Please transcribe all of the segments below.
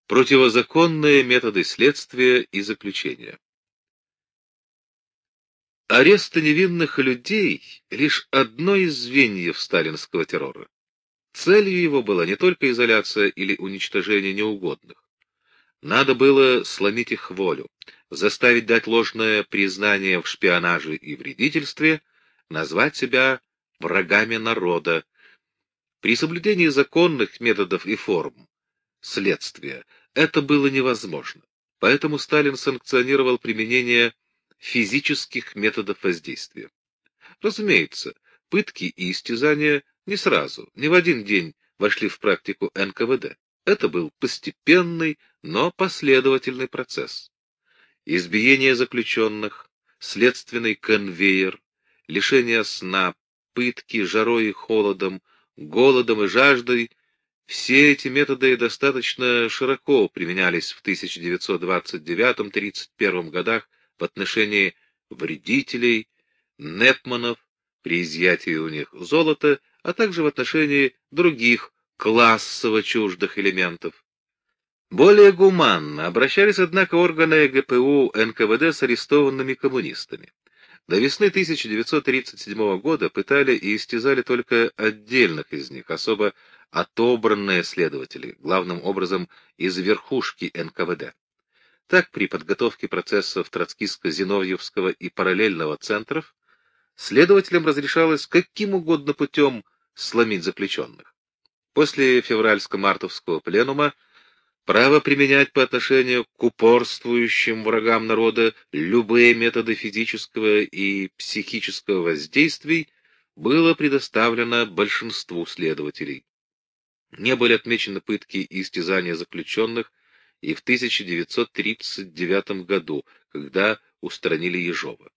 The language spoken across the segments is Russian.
Противозаконные методы следствия и заключения. Аресты невинных людей — лишь одно из звеньев сталинского террора. Целью его была не только изоляция или уничтожение неугодных. Надо было сломить их волю, заставить дать ложное признание в шпионаже и вредительстве, назвать себя врагами народа. При соблюдении законных методов и форм следствия это было невозможно. Поэтому Сталин санкционировал применение физических методов воздействия. Разумеется, пытки и истязания не сразу, не в один день вошли в практику НКВД. Это был постепенный, но последовательный процесс. Избиение заключенных, следственный конвейер, лишение сна, пытки жарой и холодом, голодом и жаждой — все эти методы достаточно широко применялись в 1929-31 годах в отношении вредителей, непманов при изъятии у них золота, а также в отношении других классово чуждых элементов. Более гуманно обращались, однако, органы ГПУ НКВД с арестованными коммунистами. До весны 1937 года пытали и истязали только отдельных из них, особо отобранные следователи, главным образом из верхушки НКВД. Так, при подготовке процессов Троцкистско-Зиновьевского и параллельного центров следователям разрешалось каким угодно путем сломить заключенных. После февральско-мартовского пленума право применять по отношению к упорствующим врагам народа любые методы физического и психического воздействий было предоставлено большинству следователей. Не были отмечены пытки и истязания заключенных и в 1939 году, когда устранили Ежова.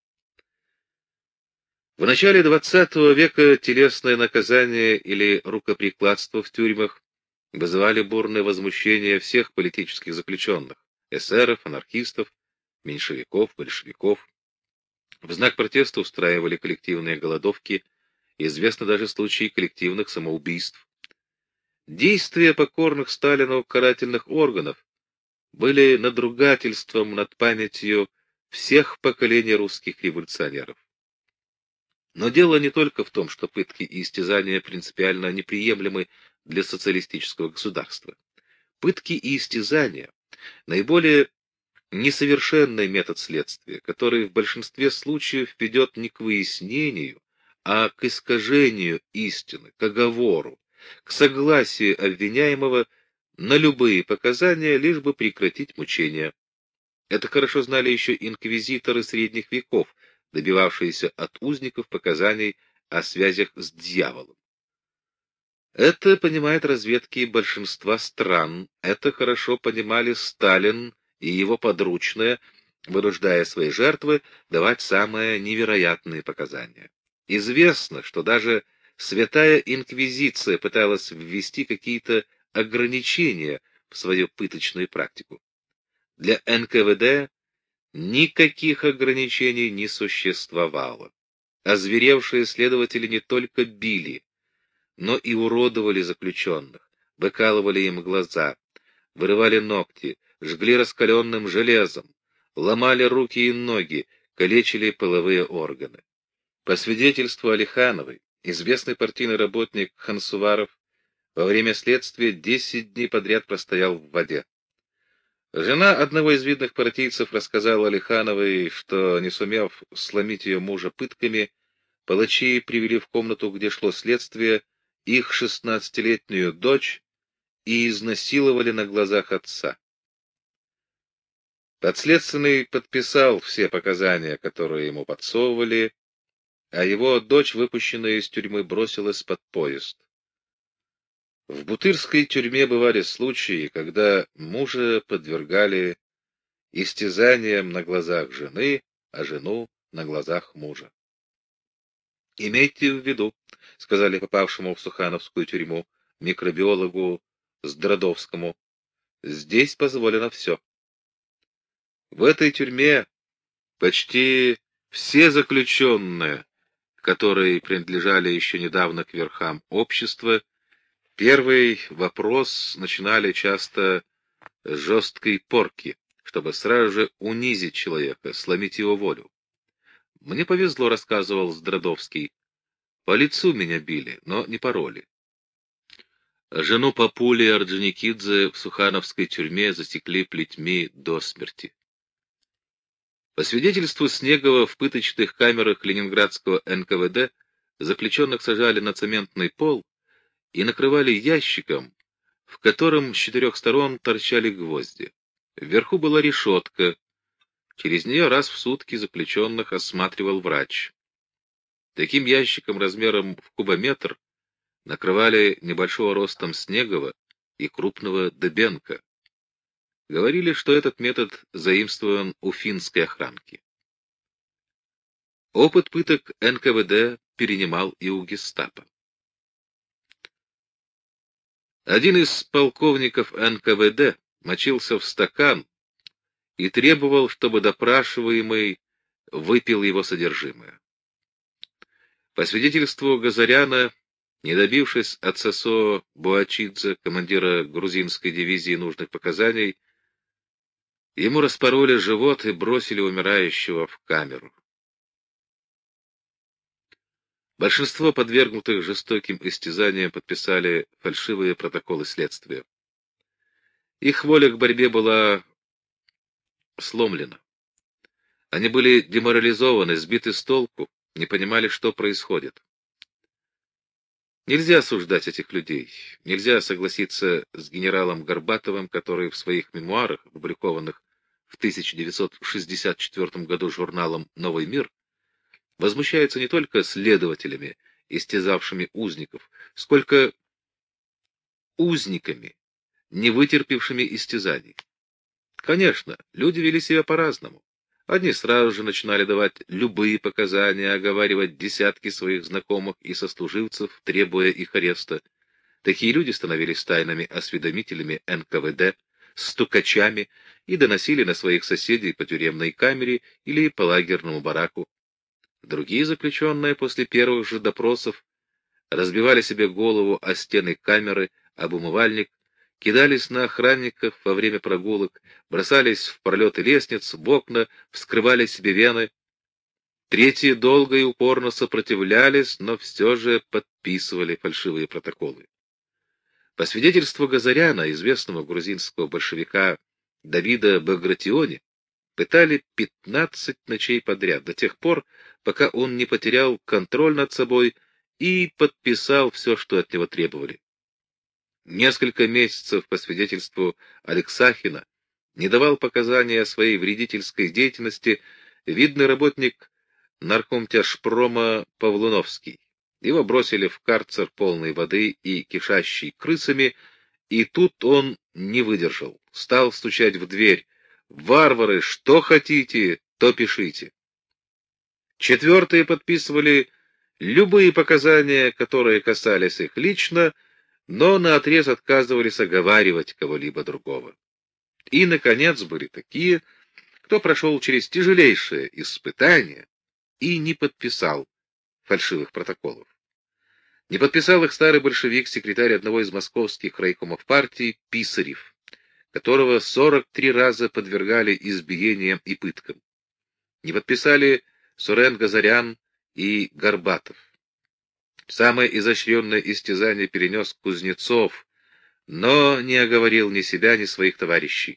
В начале XX века телесное наказание или рукоприкладство в тюрьмах вызывали бурное возмущение всех политических заключенных — эсеров, анархистов, меньшевиков, большевиков. В знак протеста устраивали коллективные голодовки, известны даже случаи коллективных самоубийств. Действия покорных Сталину карательных органов были надругательством над памятью всех поколений русских революционеров. Но дело не только в том, что пытки и истязания принципиально неприемлемы для социалистического государства. Пытки и истязания — наиболее несовершенный метод следствия, который в большинстве случаев ведет не к выяснению, а к искажению истины, к оговору, к согласию обвиняемого на любые показания, лишь бы прекратить мучения. Это хорошо знали еще инквизиторы средних веков, добивавшиеся от узников показаний о связях с дьяволом. Это понимают разведки большинства стран, это хорошо понимали Сталин и его подручные, вынуждая свои жертвы давать самые невероятные показания. Известно, что даже Святая Инквизиция пыталась ввести какие-то ограничения в свою пыточную практику. Для НКВД никаких ограничений не существовало. Озверевшие следователи не только били, но и уродовали заключенных, выкалывали им глаза, вырывали ногти, жгли раскаленным железом, ломали руки и ноги, калечили половые органы. По свидетельству Алихановой, известный партийный работник Хансуваров во время следствия 10 дней подряд простоял в воде. Жена одного из видных партийцев рассказала Алихановой, что, не сумев сломить ее мужа пытками, палачи привели в комнату, где шло следствие, их 16-летнюю дочь и изнасиловали на глазах отца. Подследственный подписал все показания, которые ему подсовывали, а его дочь, выпущенная из тюрьмы, бросилась под поезд. В Бутырской тюрьме бывали случаи, когда мужа подвергали истязаниям на глазах жены, а жену на глазах мужа. «Имейте в виду», — сказали попавшему в Сухановскую тюрьму микробиологу Здрадовскому, — «здесь позволено все». В этой тюрьме почти все заключенные, которые принадлежали еще недавно к верхам общества, первый вопрос начинали часто жесткой порки, чтобы сразу же унизить человека, сломить его волю. Мне повезло, рассказывал Здрадовский. По лицу меня били, но не пороли. Жену Папули Орджоникидзе в Сухановской тюрьме засекли плетьми до смерти. По свидетельству Снегова, в пыточных камерах ленинградского НКВД заключенных сажали на цементный пол и накрывали ящиком, в котором с 4 сторон торчали гвозди. Вверху была решетка. Через нее раз в сутки заключенных осматривал врач. Таким ящиком размером в кубометр накрывали небольшого ростом Снегова и крупного Дыбенко. Говорили, что этот метод заимствован у финской охранки. Опыт пыток НКВД перенимал и у гестапо. Один из полковников НКВД мочился в стакан и требовал, чтобы допрашиваемый выпил его содержимое. По свидетельству Газаряна, не добившись от Сосо Буачидзе, командира грузинской дивизии, нужных показаний, ему распороли живот и бросили умирающего в камеру. Большинство подвергнутых жестоким истязаниям подписали фальшивые протоколы следствия. Их воля к борьбе была сломлена. Они были деморализованы, сбиты с толку, не понимали, что происходит. Нельзя осуждать этих людей, нельзя согласиться с генералом Горбатовым, который в своих мемуарах, опубликованных в 1964 году журналом «Новый мир», возмущается не только следователями, истязавшими узников, сколько узниками, не вытерпевшими истязаний. Конечно, люди вели себя по-разному. Одни сразу же начинали давать любые показания, оговаривать десятки своих знакомых и сослуживцев, требуя их ареста. Такие люди становились тайными осведомителями НКВД, стукачами и доносили на своих соседей по тюремной камере или по лагерному бараку. Другие заключенные после первых же допросов разбивали себе голову о стены камеры, об умывальник, кидались на охранников во время прогулок, бросались в пролеты лестниц, в окна, вскрывали себе вены. Третьи долго и упорно сопротивлялись, но все же подписывали фальшивые протоколы. По свидетельству Газаряна, известного грузинского большевика Давида Багратиони, пытали 15 ночей подряд, до тех пор, пока он не потерял контроль над собой и подписал все, что от него требовали. Несколько месяцев, по свидетельству Алексахина, не давал показания о своей вредительской деятельности видный работник наркомтяжпрома Павлуновский. Его бросили в карцер полной воды и кишащий крысами, и тут он не выдержал, стал стучать в дверь. «Варвары, что хотите, то пишите». Четвертые подписывали любые показания, которые касались их лично, но наотрез отказывались оговаривать кого-либо другого. И, наконец, были такие, кто прошел через тяжелейшее испытание и не подписал фальшивых протоколов. Не подписал их старый большевик, секретарь одного из московских райкомов партии Писарев, которого 43 раза подвергали избиениям и пыткам. Не подписали Сурен Газарян и Горбатов. Самое изощренное истязание перенес Кузнецов, но не оговорил ни себя, ни своих товарищей.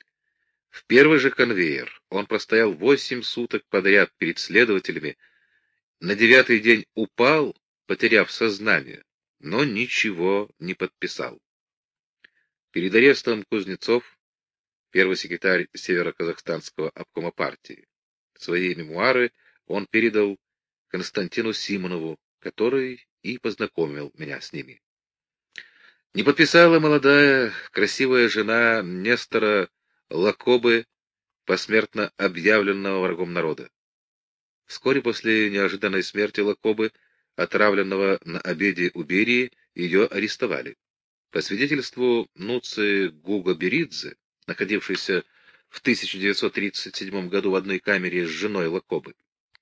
В первый же конвейер он простоял 8 суток подряд перед следователями, на 9-й день упал, потеряв сознание, но ничего не подписал. Перед арестом Кузнецов, первый секретарь Северо-Казахстанского обкома партии, свои мемуары он передал Константину Симонову, который и познакомил меня с ними. Не подписала молодая, красивая жена Нестора Лакобы, посмертно объявленного врагом народа. Вскоре после неожиданной смерти Лакобы, отравленного на обеде у Берии, ее арестовали. По свидетельству Нуци Гуго-Беридзе, находившейся в 1937 году в одной камере с женой Лакобы,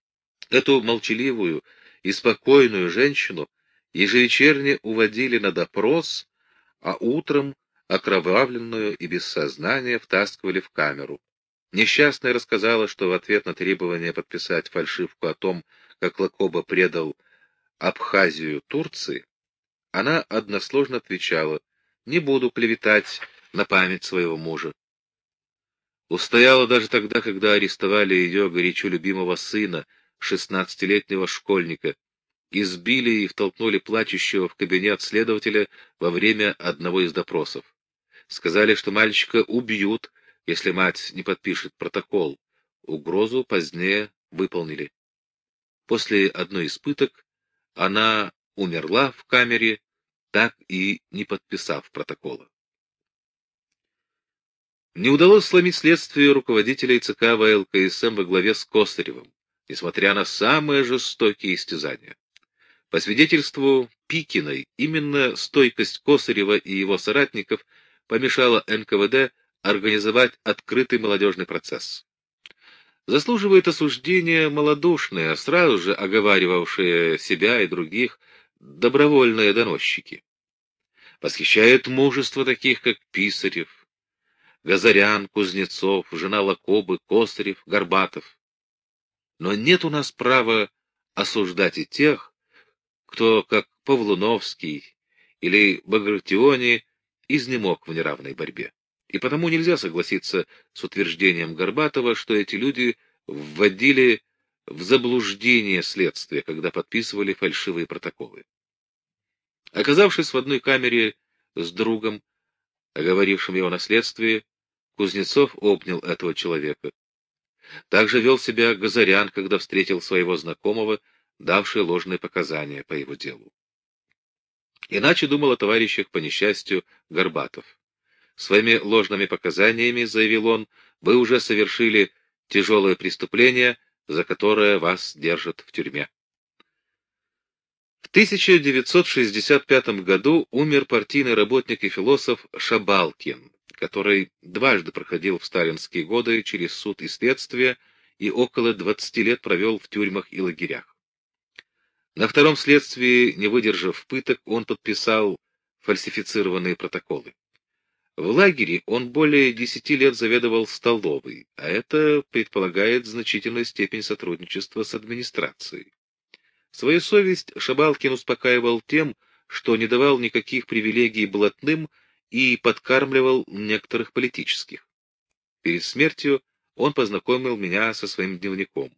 эту молчаливую и спокойную женщину ежевечерне уводили на допрос, а утром окровавленную и без сознания, втаскивали в камеру. Несчастная рассказала, что в ответ на требование подписать фальшивку о том, как Лакоба предал Абхазию Турции, она односложно отвечала: «Не буду клеветать на память своего мужа». Устояла даже тогда, когда арестовали ее горячо любимого сына, 16-летнего школьника, избили и втолкнули плачущего в кабинет следователя во время одного из допросов. Сказали, что мальчика убьют, если мать не подпишет протокол. Угрозу позднее выполнили. После одной из пыток она умерла в камере, так и не подписав протокола. Не удалось сломить следствие руководителей ЦК ВЛКСМ во главе с Косаревым, несмотря на самые жестокие истязания. По свидетельству Пикиной, именно стойкость Косарева и его соратников помешала НКВД организовать открытый молодежный процесс. Заслуживает осуждения малодушные, сразу же оговаривавшие себя и других добровольные доносчики. Восхищает мужество таких, как Писарев, Газарян, Кузнецов, жена Лакобы, Косарев, Горбатов. Но нет у нас права осуждать и тех, кто, как Павлуновский или Багратиони, изнемог в неравной борьбе. И потому нельзя согласиться с утверждением Горбатова, что эти люди вводили в заблуждение следствие, когда подписывали фальшивые протоколы. Оказавшись в одной камере с другом, оговорившим его на следствии, Кузнецов обнял этого человека. Также вел себя Газарян, когда встретил своего знакомого, давший ложные показания по его делу. Иначе думал о товарищах по несчастью Горбатов. Своими ложными показаниями, заявил он, вы уже совершили тяжелое преступление, за которое вас держат в тюрьме. В 1965 году умер партийный работник и философ Шабалкин, который дважды проходил в сталинские годы через суд и следствие и около 20 лет провел в тюрьмах и лагерях. На втором следствии, не выдержав пыток, он подписал фальсифицированные протоколы. В лагере он более 10 лет заведовал столовой, а это предполагает значительную степень сотрудничества с администрацией. Свою совесть Шабалкин успокаивал тем, что не давал никаких привилегий блатным и подкармливал некоторых политических. Перед смертью он познакомил меня со своим дневником.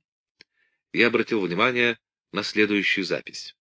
Я обратил внимание на следующую запись.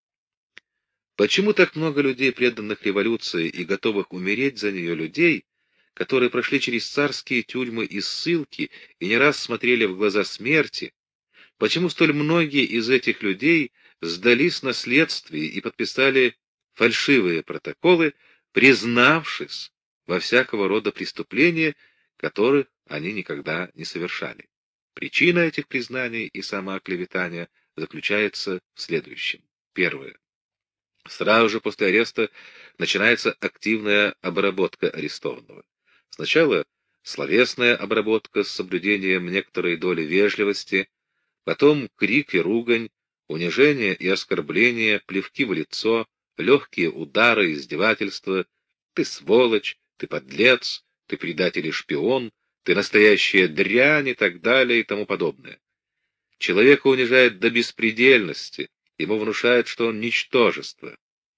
Почему так много людей, преданных революции и готовых умереть за нее людей, которые прошли через царские тюрьмы и ссылки и не раз смотрели в глаза смерти, почему столь многие из этих людей сдались на следствие и подписали фальшивые протоколы, признавшись во всякого рода преступления, которых они никогда не совершали? Причина этих признаний и самооклеветания заключается в следующем. Первое. Сразу же после ареста начинается активная обработка арестованного. Сначала словесная обработка с соблюдением некоторой доли вежливости, потом крик и ругань, унижение и оскорбление, плевки в лицо, легкие удары, издевательства. Ты сволочь, ты подлец, ты предатель и шпион, ты настоящая дрянь и так далее и тому подобное. Человека унижает до беспредельности, ему внушают, что он ничтожество.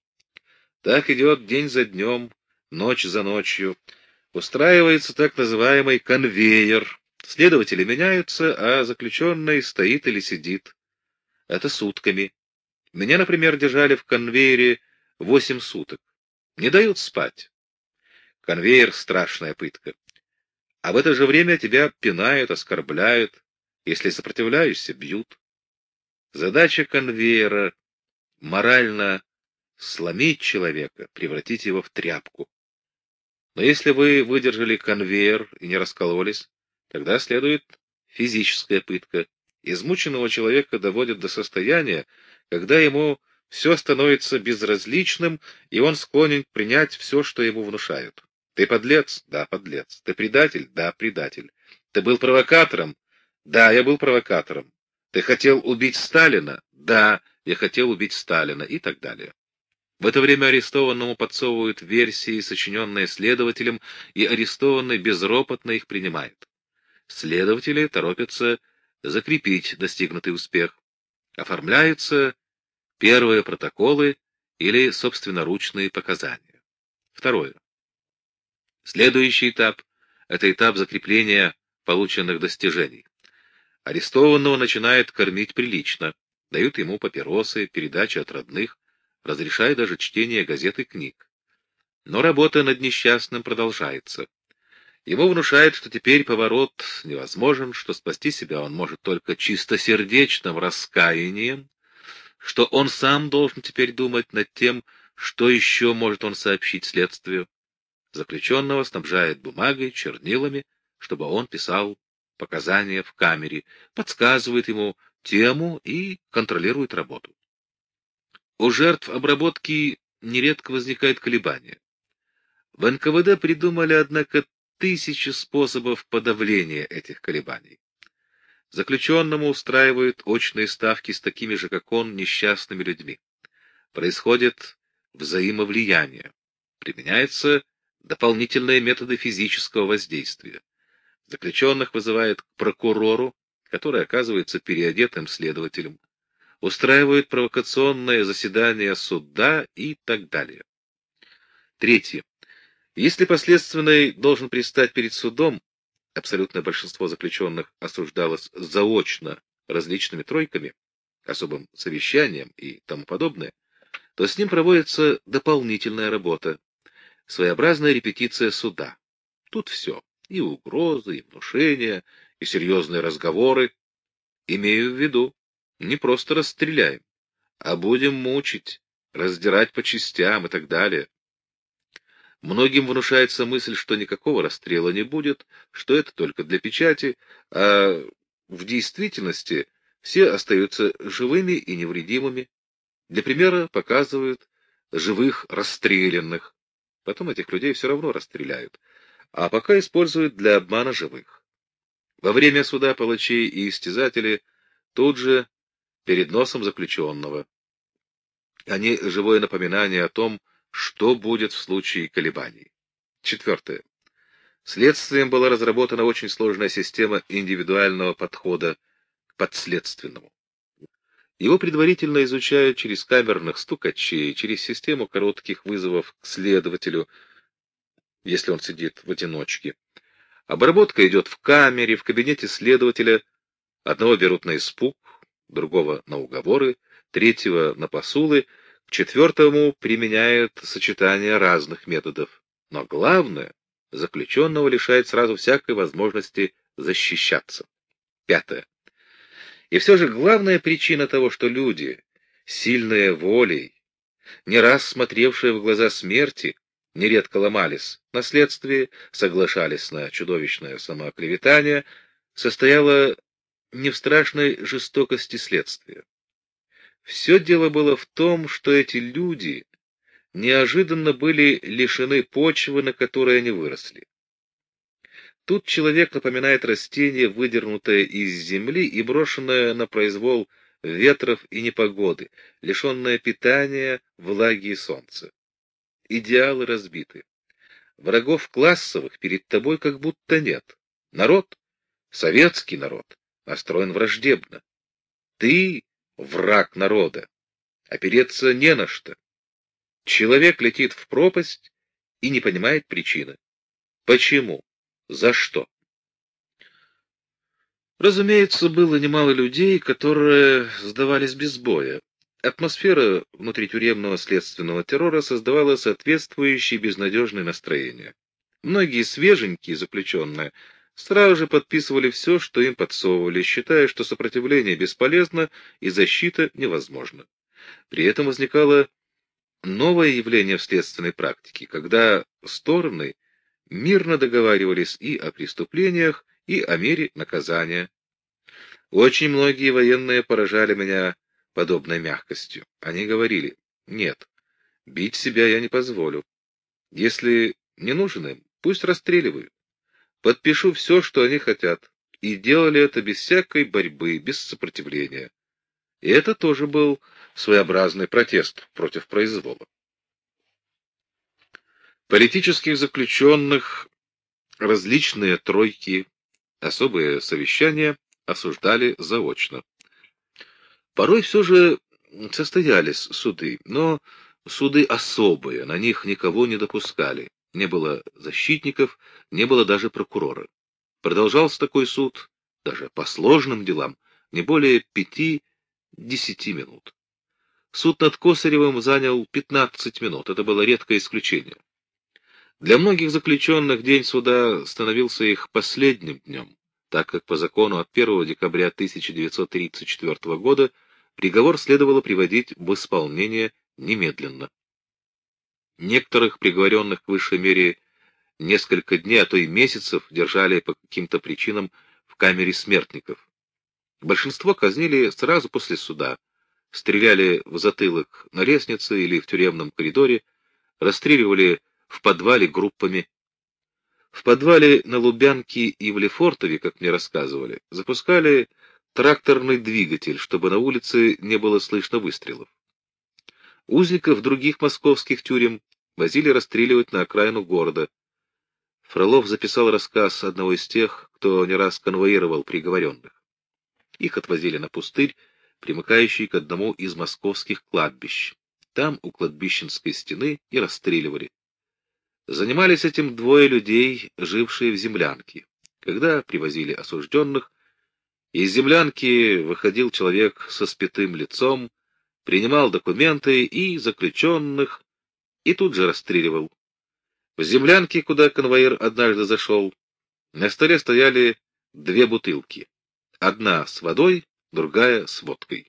Так идет день за днем, ночь за ночью. Устраивается так называемый конвейер. Следователи меняются, а заключенный стоит или сидит. Это сутками. Меня, например, держали в конвейере 8 суток. Не дают спать. Конвейер — страшная пытка. А в это же время тебя пинают, оскорбляют. Если сопротивляешься, бьют. Задача конвейера — морально сломить человека, превратить его в тряпку. Но если вы выдержали конвейер и не раскололись, тогда следует физическая пытка. Измученного человека доводят до состояния, когда ему все становится безразличным, и он склонен принять все, что ему внушают. Ты подлец? Да, подлец. Ты предатель? Да, предатель. Ты был провокатором? Да, я был провокатором. Ты хотел убить Сталина? Да, я хотел убить Сталина, и так далее. В это время арестованному подсовывают версии, сочиненные следователем, и арестованный безропотно их принимает. Следователи торопятся закрепить достигнутый успех. Оформляются первые протоколы или собственноручные показания. Второе. Следующий этап — это этап закрепления полученных достижений. Арестованного начинают кормить прилично, дают ему папиросы, передачи от родных, разрешают даже чтение газет и книг. Но работа над несчастным продолжается. Ему внушают, что теперь поворот невозможен, что спасти себя он может только чистосердечным раскаянием, что он сам должен теперь думать над тем, что еще может он сообщить следствию. Заключенного снабжает бумагой, чернилами, чтобы он писал показания в камере, подсказывает ему тему и контролирует работу. У жертв обработки нередко возникает колебание. В НКВД придумали, однако, тысячи способов подавления этих колебаний. Заключенному устраивают очные ставки с такими же, как он, несчастными людьми. Происходит взаимовлияние. Применяются дополнительные методы физического воздействия. Заключенных вызывают к прокурору, который оказывается переодетым следователем. Устраивают провокационное заседание суда и так далее. Третье. Если подследственный должен предстать перед судом, абсолютное большинство заключенных осуждалось заочно различными тройками, особым совещанием и тому подобное, то с ним проводится дополнительная работа, своеобразная репетиция суда. Тут все. И угрозы, и внушения, и серьезные разговоры. Имею в виду, не просто расстреляем, а будем мучить, раздирать по частям и так далее. Многим внушается мысль, что никакого расстрела не будет, что это только для печати, а в действительности все остаются живыми и невредимыми. Для примера показывают живых расстрелянных. Потом этих людей все равно расстреляют, а пока используют для обмана живых. Во время суда палачи и истязатели тут же перед носом заключенного. Они — живое напоминание о том, что будет в случае колебаний. Четвертое. Следствием была разработана очень сложная система индивидуального подхода к подследственному. Его предварительно изучают через камерных стукачей, через систему коротких вызовов к следователю, если он сидит в одиночке. Обработка идет в камере, в кабинете следователя. Одного берут на испуг, другого на уговоры, третьего на посулы, к четвертому применяют сочетание разных методов. Но главное, заключенного лишает сразу всякой возможности защищаться. Пятое. И все же главная причина того, что люди, сильные волей, не раз смотревшие в глаза смерти, нередко ломались на следствии, соглашались на чудовищное самооклеветание, состояла не в страшной жестокости следствия. Все дело было в том, что эти люди неожиданно были лишены почвы, на которой они выросли. Тут человек напоминает растение, выдернутое из земли и брошенное на произвол ветров и непогоды, лишенное питания, влаги и солнца. Идеалы разбиты. Врагов классовых перед тобой как будто нет. Народ, советский народ, настроен враждебно. Ты — враг народа. Опереться не на что. Человек летит в пропасть и не понимает причины. Почему? За что? Разумеется, было немало людей, которые сдавались без боя. Атмосфера внутритюремного следственного террора создавала соответствующее безнадежное настроение. Многие свеженькие заключенные сразу же подписывали все, что им подсовывали, считая, что сопротивление бесполезно и защита невозможна. При этом возникало новое явление в следственной практике, когда стороны мирно договаривались и о преступлениях, и о мере наказания. Очень многие военные поражали меня подобной мягкостью. Они говорили: нет, бить себя я не позволю. Если не нужен им, пусть расстреливают. Подпишу все, что они хотят. И делали это без всякой борьбы, без сопротивления. И это тоже был своеобразный протест против произвола. Политических заключенных, различные тройки, особые совещания осуждали заочно. Порой все же состоялись суды, но суды особые, на них никого не допускали. Не было защитников, не было даже прокурора. Продолжался такой суд, даже по сложным делам, не более 5-10 минут. Суд над Косаревым занял 15 минут, это было редкое исключение. Для многих заключенных день суда становился их последним днем, так как по закону от 1 декабря 1934 года приговор следовало приводить в исполнение немедленно. Некоторых приговоренных к высшей мере несколько дней, а то и месяцев держали по каким-то причинам в камере смертников. Большинство казнили сразу после суда, стреляли в затылок на лестнице или в тюремном коридоре, расстреливали в подвале группами. В подвале на Лубянке и в Лефортове, как мне рассказывали, запускали тракторный двигатель, чтобы на улице не было слышно выстрелов. Узников других московских тюрем возили расстреливать на окраину города. Фролов записал рассказ одного из тех, кто не раз конвоировал приговоренных. Их отвозили на пустырь, примыкающий к одному из московских кладбищ. Там, у кладбищенской стены, и расстреливали. Занимались этим двое людей, жившие в землянке. Когда привозили осужденных, из землянки выходил человек со спитым лицом, принимал документы и заключенных, и тут же расстреливал. В землянке, куда конвоир однажды зашел, на столе стояли 2 бутылки. Одна с водой, другая с водкой.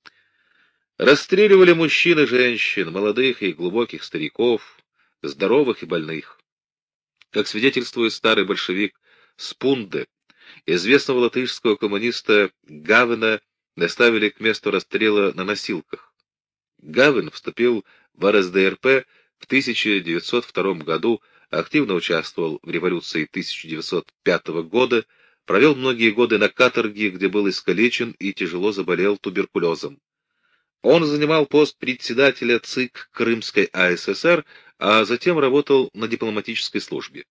Расстреливали мужчин и женщин, молодых и глубоких стариков, здоровых и больных. Как свидетельствует старый большевик Спунде, известного латышского коммуниста Гавена доставили к месту расстрела на носилках. Гавен вступил в РСДРП в 1902 году, активно участвовал в революции 1905 года, провел многие годы на каторге, где был искалечен и тяжело заболел туберкулезом. Он занимал пост председателя ЦИК Крымской АССР, а затем работал на дипломатической службе.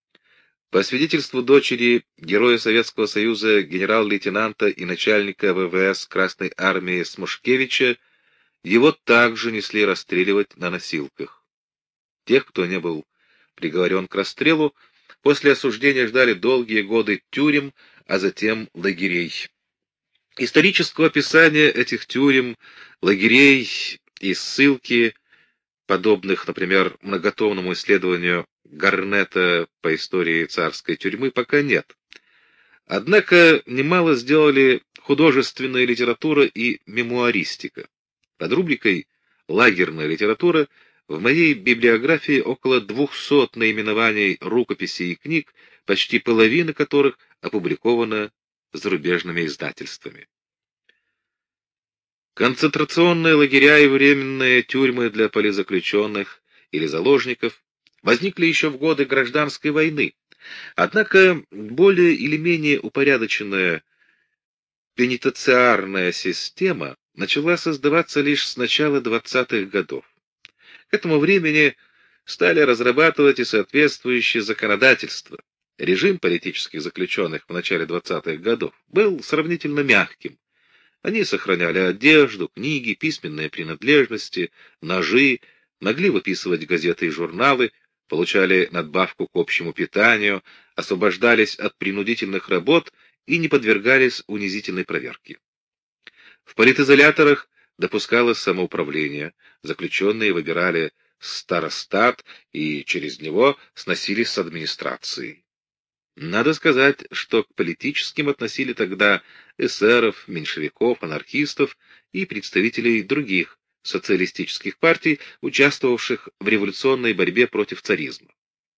По свидетельству дочери героя Советского Союза генерал-лейтенанта и начальника ВВС Красной Армии Смушкевича, его также несли расстреливать на носилках. Тех, кто не был приговорен к расстрелу, после осуждения ждали долгие годы тюрем, а затем лагерей. Исторического описания этих тюрем, лагерей и ссылки, подобных, например, многотомному исследованию Гарнета по истории царской тюрьмы, пока нет. Однако немало сделали художественная литература и мемуаристика. Под рубрикой «Лагерная литература» в моей библиографии около 200 наименований рукописей и книг, почти половина которых опубликована зарубежными издательствами. Концентрационные лагеря и временные тюрьмы для политзаключенных или заложников возникли еще в годы гражданской войны, однако более или менее упорядоченная пенитенциарная система начала создаваться лишь с начала 20-х годов. К этому времени стали разрабатывать и соответствующее законодательство. Режим политических заключенных в начале 20-х годов был сравнительно мягким. Они сохраняли одежду, книги, письменные принадлежности, ножи, могли выписывать газеты и журналы, получали надбавку к общему питанию, освобождались от принудительных работ и не подвергались унизительной проверке. В политизоляторах допускалось самоуправление, заключенные выбирали старостат и через него сносились с администрацией. Надо сказать, что к политическим относили тогда эсеров, меньшевиков, анархистов и представителей других социалистических партий, участвовавших в революционной борьбе против царизма.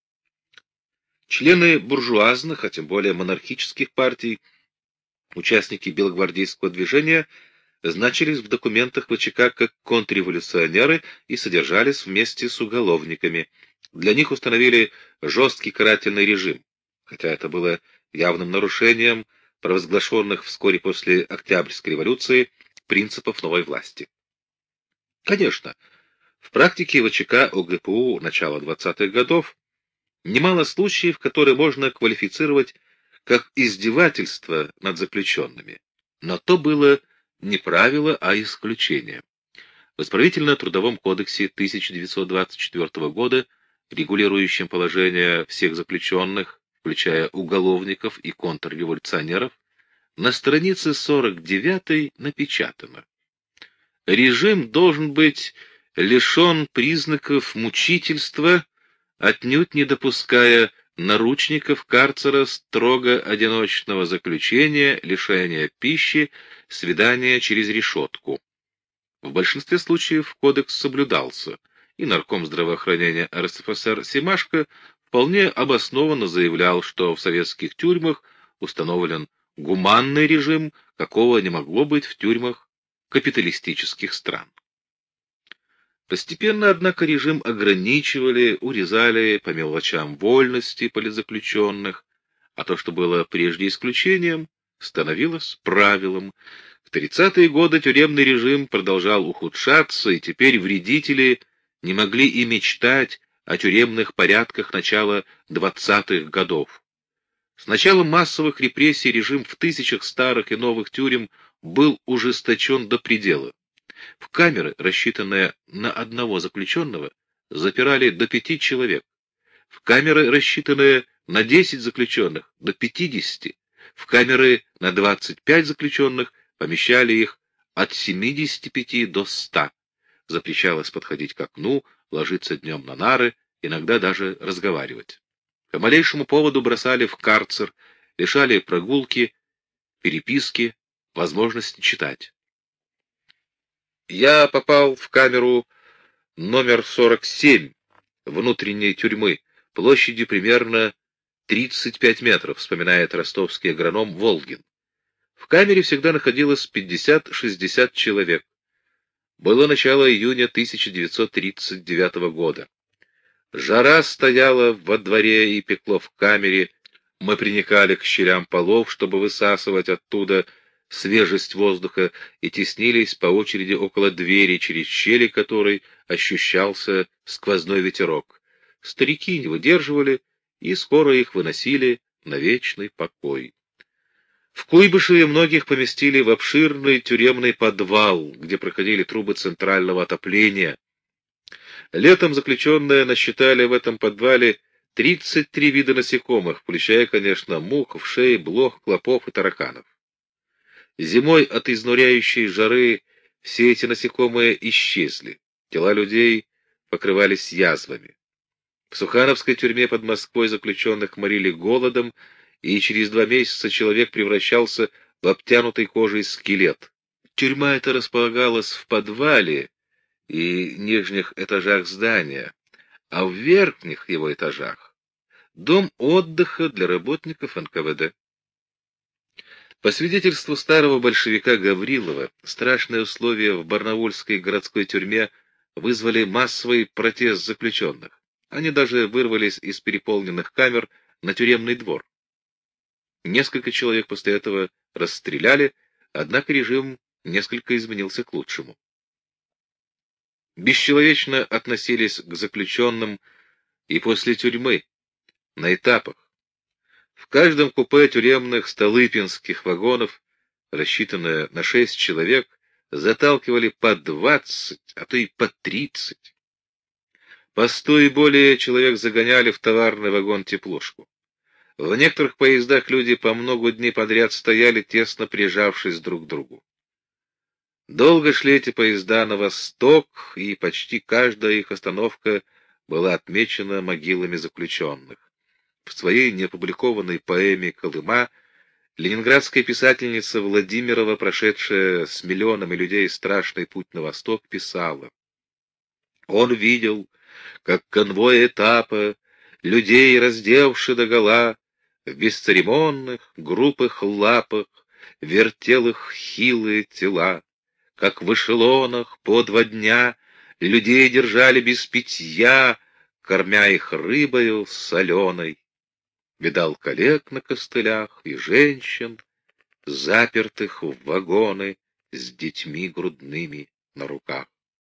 Члены буржуазных, а тем более монархических партий, участники белогвардейского движения, значились в документах ВЧК как контрреволюционеры и содержались вместе с уголовниками. Для них установили жесткий карательный режим, хотя это было явным нарушением провозглашенных вскоре после Октябрьской революции принципов новой власти. Конечно, В практике ВЧК ОГПУ начала 20-х годов немало случаев, которые можно квалифицировать как издевательство над заключенными. Но то было не правило, а исключение. В Исправительно-трудовом кодексе 1924 года, регулирующем положение всех заключенных, включая уголовников и контрреволюционеров, на странице 49 напечатано: режим должен быть лишен признаков мучительства, отнюдь не допуская наручников, карцера, строго одиночного заключения, лишения пищи, свидания через решетку. В большинстве случаев кодекс соблюдался, и нарком здравоохранения РСФСР Семашко вполне обоснованно заявлял, что в советских тюрьмах установлен гуманный режим, какого не могло быть в тюрьмах капиталистических стран. Постепенно, однако, режим ограничивали, урезали по мелочам вольности политзаключенных, а то, что было прежде исключением, становилось правилом. В 30-е годы тюремный режим продолжал ухудшаться, и теперь вредители не могли и мечтать о тюремных порядках начала 20-х годов. С началом массовых репрессий режим в тысячах старых и новых тюрем был ужесточен до предела. В камеры, рассчитанные на одного заключенного, запирали до 5 человек. В камеры, рассчитанные на 10 заключенных, до 50. В камеры на 25 заключенных помещали их от 75 до 100. Запрещалось подходить к окну, ложиться днем на нары, иногда даже разговаривать. По малейшему поводу бросали в карцер, лишали прогулки, переписки, возможности читать. Я попал в камеру номер 47 внутренней тюрьмы, площадью примерно 35 метров, вспоминает ростовский агроном Волгин. В камере всегда находилось 50-60 человек. Было начало июня 1939 года. Жара стояла во дворе и пекло в камере. Мы приникали к щелям полов, чтобы высасывать оттуда свежесть воздуха, и теснились по очереди около двери, через щели которой ощущался сквозной ветерок. Старики не выдерживали, и скоро их выносили на вечный покой. В Куйбышеве многих поместили в обширный тюремный подвал, где проходили трубы центрального отопления. Летом заключенные насчитали в этом подвале 33 вида насекомых, включая, конечно, мух, вшей, блох, клопов и тараканов. Зимой от изнуряющей жары все эти насекомые исчезли. Тела людей покрывались язвами. В Сухановской тюрьме под Москвой заключенных морили голодом, и через 2 месяца человек превращался в обтянутый кожей скелет. Тюрьма эта располагалась в подвале и нижних этажах здания, а в верхних его этажах — дом отдыха для работников НКВД. По свидетельству старого большевика Гаврилова, страшные условия в барнаульской городской тюрьме вызвали массовый протест заключенных. Они даже вырвались из переполненных камер на тюремный двор. Несколько человек после этого расстреляли, однако режим несколько изменился к лучшему. Бесчеловечно относились к заключенным и после тюрьмы, на этапах. В каждом купе тюремных столыпинских вагонов, рассчитанное на 6 человек, заталкивали по 20, а то и по 30. По 100 и более человек загоняли в товарный вагон-теплушку. В некоторых поездах люди по много дней подряд стояли, тесно прижавшись друг к другу. Долго шли эти поезда на восток, и почти каждая их остановка была отмечена могилами заключенных. В своей неопубликованной поэме «Колыма» ленинградская писательница Владимирова, прошедшая с миллионами людей страшный путь на восток, писала: «Он видел, как конвой этапа, людей, раздевши догола, в бесцеремонных, грубых лапах вертел их хилые тела, как в эшелонах по 2 дня людей держали без питья, кормя их рыбою соленой. Видал коллег на костылях и женщин, запертых в вагоны с детьми грудными на руках.